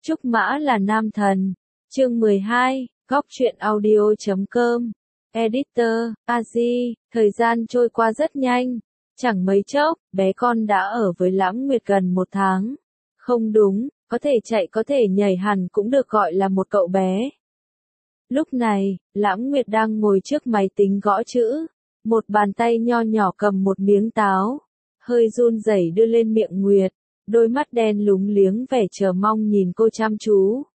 Trúc Mã là nam thần. Chương 12, Góc truyện audio.com. Editor, Azi, thời gian trôi qua rất nhanh. Chẳng mấy chốc, bé con đã ở với Lãng Nguyệt gần 1 tháng. Không đúng, có thể chạy có thể nhảy hẳn cũng được gọi là một cậu bé. Lúc này, Lãng Nguyệt đang ngồi trước máy tính gõ chữ. Một bàn tay nho nhỏ cầm một miếng táo. Hơi run rẩy đưa lên miệng Nguyệt. Đôi mắt đen lúng liếng vẻ chờ mong nhìn cô chăm chú.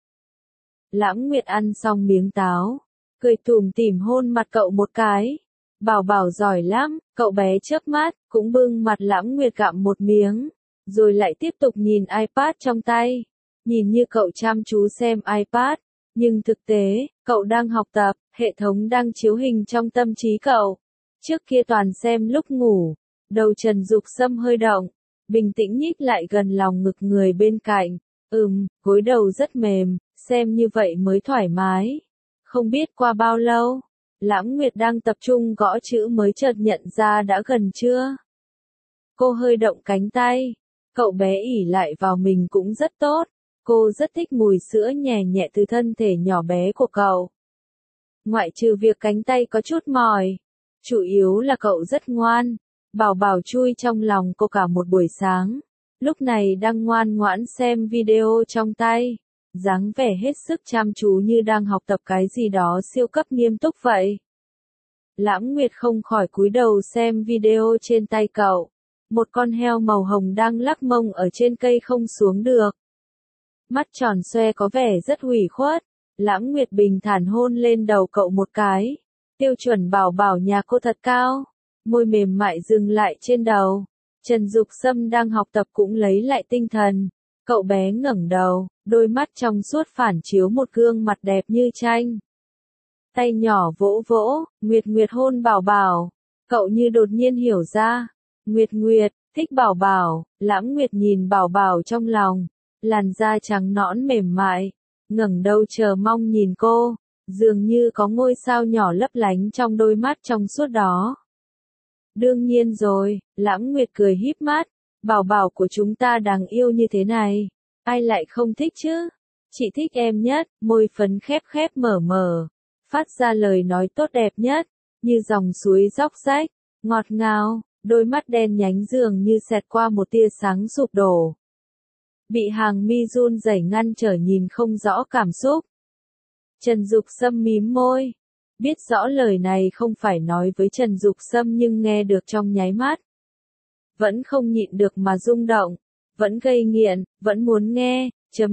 Lãng Nguyệt ăn xong miếng táo. Cười tủm tỉm hôn mặt cậu một cái. Bảo bảo giỏi lắm, cậu bé chớp mắt, cũng bưng mặt Lãng Nguyệt gặm một miếng. Rồi lại tiếp tục nhìn iPad trong tay. Nhìn như cậu chăm chú xem iPad. Nhưng thực tế, cậu đang học tập, hệ thống đang chiếu hình trong tâm trí cậu. Trước kia toàn xem lúc ngủ. Đầu Trần Dục Sâm hơi động. Bình tĩnh nhích lại gần lòng ngực người bên cạnh. Gối đầu rất mềm, xem như vậy mới thoải mái. Không biết qua bao lâu, Lãng Nguyệt đang tập trung gõ chữ mới chợt nhận ra đã gần trưa. Cô hơi động cánh tay. Cậu bé ỉ lại vào mình cũng rất tốt. Cô rất thích mùi sữa nhẹ nhẹ từ thân thể nhỏ bé của cậu. Ngoại trừ việc cánh tay có chút mỏi, chủ yếu là cậu rất ngoan. Bảo bảo chui trong lòng cô cả một buổi sáng. Lúc này đang ngoan ngoãn xem video trong tay. Dáng vẻ hết sức chăm chú như đang học tập cái gì đó siêu cấp nghiêm túc vậy. Lãng Nguyệt không khỏi cúi đầu xem video trên tay cậu. Một con heo màu hồng đang lắc mông ở trên cây không xuống được. Mắt tròn xoe có vẻ rất ủy khuất. Lãng Nguyệt bình thản hôn lên đầu cậu một cái. Tiêu chuẩn bảo bảo nhà cô thật cao. Môi mềm mại dừng lại trên đầu. Trần Dục Sâm đang học tập cũng lấy lại tinh thần. Cậu bé ngẩng đầu, đôi mắt trong suốt phản chiếu một gương mặt đẹp như tranh. Tay nhỏ vỗ vỗ, Nguyệt Nguyệt hôn bảo bảo. Cậu như đột nhiên hiểu ra. Nguyệt Nguyệt, thích bảo bảo. Lãng Nguyệt nhìn bảo bảo trong lòng. Làn da trắng nõn mềm mại. Ngẩng đầu chờ mong nhìn cô. Dường như có ngôi sao nhỏ lấp lánh trong đôi mắt trong suốt đó. Đương nhiên rồi, Lãng Nguyệt cười híp mắt. Bảo bảo của chúng ta đáng yêu như thế này. Ai lại không thích chứ? Chị thích em nhất, môi phấn khép khép mở mở. Phát ra lời nói tốt đẹp nhất. Như dòng suối róc rách, ngọt ngào, đôi mắt đen nhánh dường như xẹt qua một tia sáng sụp đổ. Bị hàng mi run rẩy ngăn trở nhìn không rõ cảm xúc. Trần Dục Sâm mím môi. Biết rõ lời này không phải nói với Trần Dục Sâm nhưng nghe được trong nháy mắt. Vẫn không nhịn được mà rung động. Vẫn gây nghiện, vẫn muốn nghe.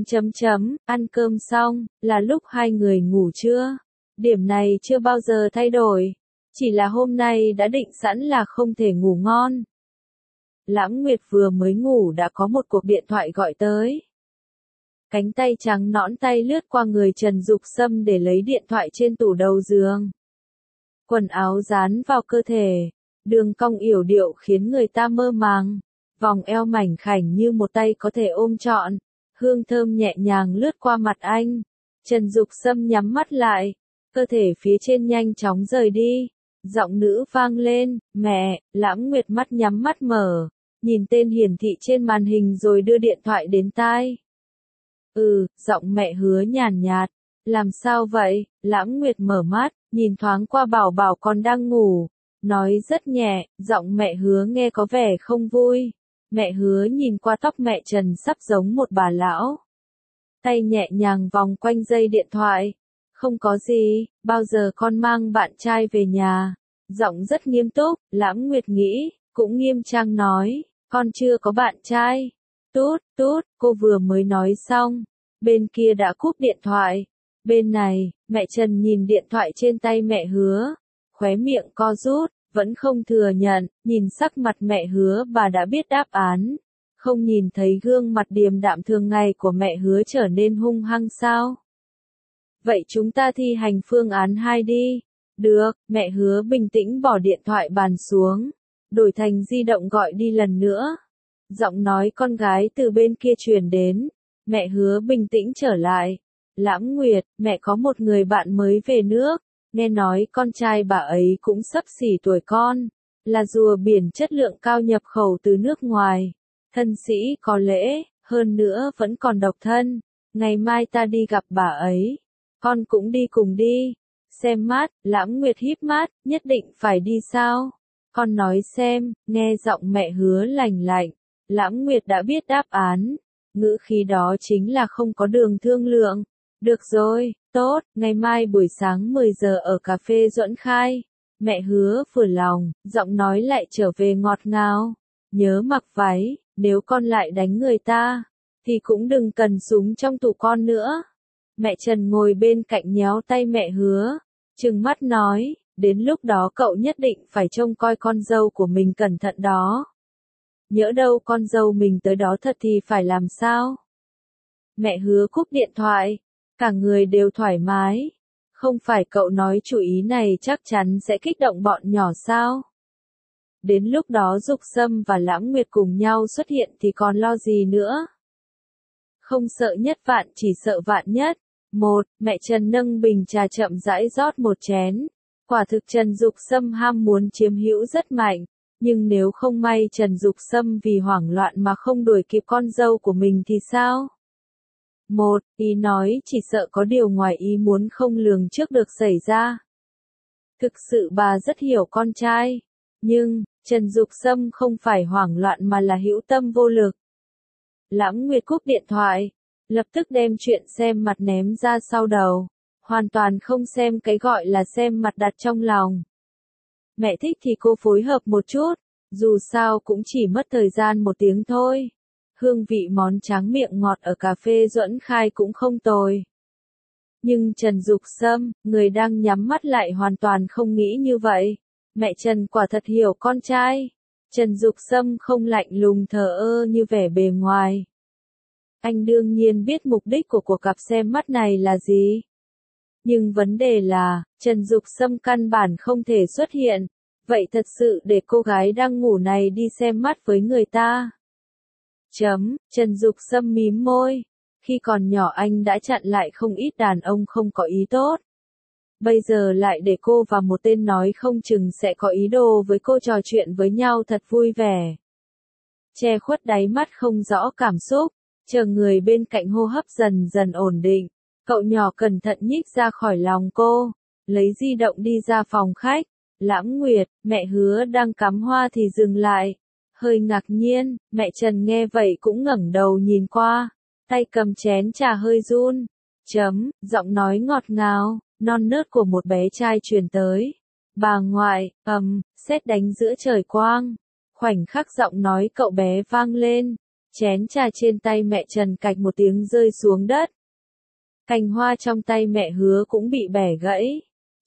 Ăn cơm xong, là lúc hai người ngủ trưa. Điểm này chưa bao giờ thay đổi. Chỉ là hôm nay đã định sẵn là không thể ngủ ngon. Lãng Nguyệt vừa mới ngủ đã có một cuộc điện thoại gọi tới. Cánh tay trắng nõn tay lướt qua người Trần Dục Sâm để lấy điện thoại trên tủ đầu giường. Quần áo dán vào cơ thể. Đường cong yểu điệu khiến người ta mơ màng. Vòng eo mảnh khảnh như một tay có thể ôm trọn. Hương thơm nhẹ nhàng lướt qua mặt anh. Trần Dục Sâm nhắm mắt lại. Cơ thể phía trên nhanh chóng rời đi. Giọng nữ vang lên, mẹ. Lãng Nguyệt mắt nhắm mắt mở. Nhìn tên hiển thị trên màn hình rồi đưa điện thoại đến tai. Giọng mẹ Hứa nhàn nhạt. Làm sao vậy? Lãng Nguyệt mở mắt, nhìn thoáng qua bảo bảo còn đang ngủ. Nói rất nhẹ, giọng mẹ Hứa nghe có vẻ không vui. Mẹ Hứa nhìn qua tóc mẹ Trần sắp giống một bà lão. Tay nhẹ nhàng vòng quanh dây điện thoại. Không có gì, bao giờ con mang bạn trai về nhà. Giọng rất nghiêm túc, Lãng Nguyệt nghĩ, cũng nghiêm trang nói, con chưa có bạn trai. Tút, cô vừa mới nói xong. Bên kia đã cúp điện thoại. Bên này, mẹ Trần nhìn điện thoại trên tay mẹ Hứa. Khóe miệng co rút, vẫn không thừa nhận, nhìn sắc mặt mẹ Hứa bà đã biết đáp án. Không nhìn thấy gương mặt điềm đạm thường ngày của mẹ Hứa trở nên hung hăng sao? Vậy chúng ta thi hành phương án 2 đi. Được, mẹ Hứa bình tĩnh bỏ điện thoại bàn xuống. Đổi thành di động gọi đi lần nữa. Giọng nói con gái từ bên kia truyền đến. Mẹ Hứa bình tĩnh trở lại. Lãng Nguyệt, mẹ có một người bạn mới về nước. Nghe nói con trai bà ấy cũng xấp xỉ tuổi con. Là rùa biển chất lượng cao nhập khẩu từ nước ngoài. Thân sĩ có lễ, hơn nữa vẫn còn độc thân. ngày mai ta đi gặp bà ấy. Con cũng đi cùng đi. Xem mắt, Lãng Nguyệt híp mắt, nhất định phải đi sao? Con nói xem, nghe giọng mẹ Hứa lành lạnh. Lãng Nguyệt đã biết đáp án. Ngữ khí đó chính là không có đường thương lượng. Được rồi, tốt, ngày mai buổi sáng 10 giờ ở cà phê Duẫn Khai. Mẹ Hứa vừa lòng, giọng nói lại trở về ngọt ngào. Nhớ mặc váy, nếu con lại đánh người ta, thì cũng đừng cần súng trong tủ con nữa. Mẹ Trần ngồi bên cạnh nhéo tay mẹ Hứa, trừng mắt nói, đến lúc đó cậu nhất định phải trông coi con dâu của mình cẩn thận đó. Nhỡ đâu con dâu mình tới đó thật thì phải làm sao? Mẹ Hứa cúp điện thoại, cả người đều thoải mái. Không phải cậu nói chủ ý này chắc chắn sẽ kích động bọn nhỏ sao? Đến lúc đó Dục Sâm và Lãng Nguyệt cùng nhau xuất hiện thì còn lo gì nữa? Không sợ nhất vạn chỉ sợ vạn nhất. Mẹ Trần nâng bình trà chậm rãi rót một chén. Quả thực Trần Dục Sâm ham muốn chiếm hữu rất mạnh. Nhưng nếu không may Trần Dục Sâm vì hoảng loạn mà không đuổi kịp con dâu của mình thì sao? Ý nói chỉ sợ có điều ngoài ý muốn không lường trước được xảy ra. Thực sự bà rất hiểu con trai. Nhưng, Trần Dục Sâm không phải hoảng loạn mà là hữu tâm vô lực. Lãng Nguyệt cúp điện thoại, lập tức đem chuyện xem mặt ném ra sau đầu. Hoàn toàn không xem cái gọi là xem mặt đặt trong lòng. Mẹ thích thì cô phối hợp một chút, dù sao cũng chỉ mất thời gian 1 tiếng thôi. Hương vị món tráng miệng ngọt ở cà phê Duẫn Khai cũng không tồi. Nhưng Trần Dục Sâm, người đang nhắm mắt lại hoàn toàn không nghĩ như vậy. Mẹ Trần quả thật hiểu con trai. Trần Dục Sâm không lạnh lùng thờ ơ như vẻ bề ngoài. Anh đương nhiên biết mục đích của cuộc gặp xem mắt này là gì. Nhưng vấn đề là, Trần Dục Sâm căn bản không thể xuất hiện. Vậy thật sự để cô gái đang ngủ này đi xem mắt với người ta. Trần Dục Sâm mím môi. Khi còn nhỏ anh đã chặn lại không ít đàn ông không có ý tốt. Bây giờ lại để cô và một tên nói không chừng sẽ có ý đồ với cô trò chuyện với nhau thật vui vẻ. Che khuất đáy mắt không rõ cảm xúc, chờ người bên cạnh hô hấp dần dần ổn định. Cậu nhỏ cẩn thận nhích ra khỏi lòng cô, lấy di động đi ra phòng khách. Lãng Nguyệt, mẹ Hứa đang cắm hoa thì dừng lại. Hơi ngạc nhiên, mẹ Trần nghe vậy cũng ngẩng đầu nhìn qua, tay cầm chén trà hơi run. Giọng nói ngọt ngào, non nớt của một bé trai truyền tới. Bà ngoại, sét đánh giữa trời quang. Khoảnh khắc giọng nói cậu bé vang lên, chén trà trên tay mẹ Trần cạch một tiếng rơi xuống đất. Cành hoa trong tay mẹ Hứa cũng bị bẻ gãy.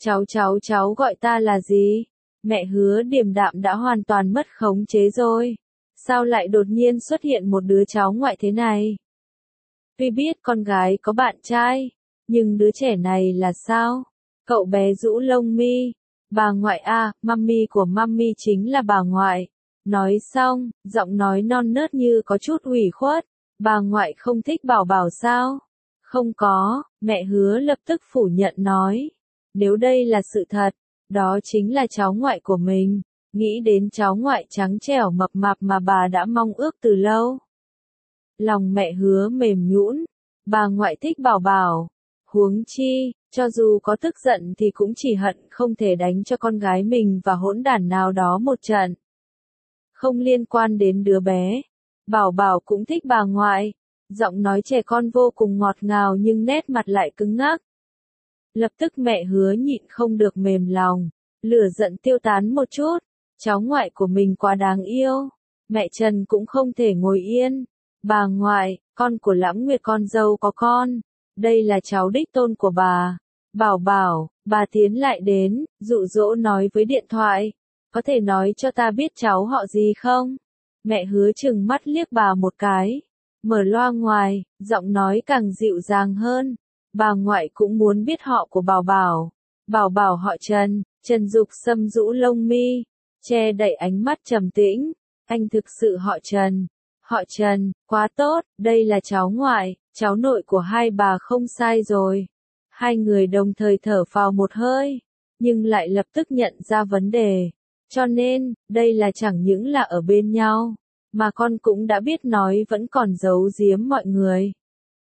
Cháu gọi ta là gì? Mẹ Hứa điềm đạm đã hoàn toàn mất khống chế rồi. Sao lại đột nhiên xuất hiện một đứa cháu ngoại thế này? Tuy biết con gái có bạn trai, nhưng đứa trẻ này là sao? Cậu bé rũ lông mi. Bà ngoại à, mummy của mummy chính là bà ngoại. Nói xong, giọng nói non nớt như có chút ủy khuất. Bà ngoại không thích Bảo Bảo sao? Không có, mẹ Hứa lập tức phủ nhận nói. Nếu đây là sự thật, đó chính là cháu ngoại của mình. Nghĩ đến cháu ngoại trắng trẻo mập mạp mà bà đã mong ước từ lâu. Lòng mẹ Hứa mềm nhũn. Bà ngoại thích Bảo Bảo. Huống chi, cho dù có tức giận thì cũng chỉ hận không thể đánh cho con gái mình và hỗn đản nào đó một trận. Không liên quan đến đứa bé. Bảo Bảo cũng thích bà ngoại. Giọng nói trẻ con vô cùng ngọt ngào nhưng nét mặt lại cứng ngắc. Lập tức mẹ Hứa nhịn không được mềm lòng. Lửa giận tiêu tán một chút. Cháu ngoại của mình quá đáng yêu. Mẹ Trần cũng không thể ngồi yên. Bà ngoại, con của Lãng Nguyệt con dâu có con. Đây là cháu đích tôn của bà. Bảo Bảo, bà tiến lại đến, dụ dỗ nói với điện thoại. Có thể nói cho ta biết cháu họ gì không? Mẹ Hứa trừng mắt liếc bà một cái. Mở loa ngoài, giọng nói càng dịu dàng hơn. Bà ngoại cũng muốn biết họ của Bảo Bảo. Bảo Bảo họ Trần. Trần Dục Sâm rũ lông mi, che đậy ánh mắt trầm tĩnh. Anh thực sự họ Trần. Họ Trần, quá tốt, đây là cháu ngoại, cháu nội của hai bà không sai rồi. Hai người đồng thời thở phào một hơi, nhưng lại lập tức nhận ra vấn đề. Cho nên, đây là chẳng những là ở bên nhau, mà con cũng đã biết nói vẫn còn giấu giếm mọi người.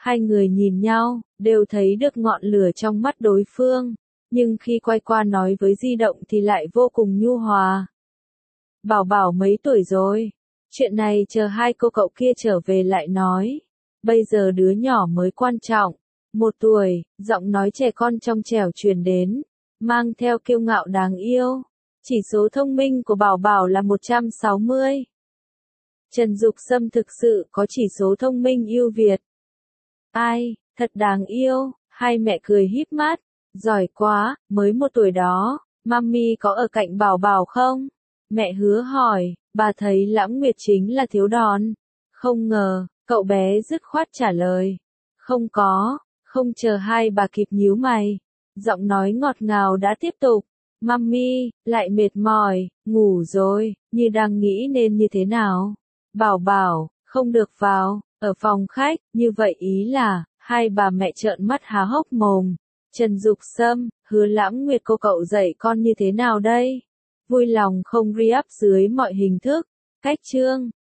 Hai người nhìn nhau, đều thấy được ngọn lửa trong mắt đối phương, nhưng khi quay qua nói với di động thì lại vô cùng nhu hòa. Bảo Bảo mấy tuổi rồi? Chuyện này chờ hai cô cậu kia trở về lại nói. Bây giờ đứa nhỏ mới quan trọng. 1 tuổi, giọng nói trẻ con trong trẻo truyền đến, mang theo kiêu ngạo đáng yêu. Chỉ số thông minh của Bảo Bảo là 160. Trần Dục Sâm thực sự có chỉ số thông minh ưu việt. Ai, thật đáng yêu, hai mẹ cười híp mắt. Giỏi quá, mới 1 tuổi đó, mami có ở cạnh Bảo Bảo không? Mẹ Hứa hỏi, bà thấy Lãng Nguyệt chính là thiếu đòn. Không ngờ, cậu bé dứt khoát trả lời. Không có, không chờ hai bà kịp nhíu mày. Giọng nói ngọt ngào đã tiếp tục. Mami, lại mệt mỏi, ngủ rồi, như đang nghĩ nên như thế nào? Bảo Bảo, không được vào, ở phòng khách, như vậy ý là, hai bà mẹ trợn mắt há hốc mồm. Trần Dục Sâm, Hứa Lãng Nguyệt cô cậu dạy con như thế nào đây? Vui lòng không re-up dưới mọi hình thức. Cách chương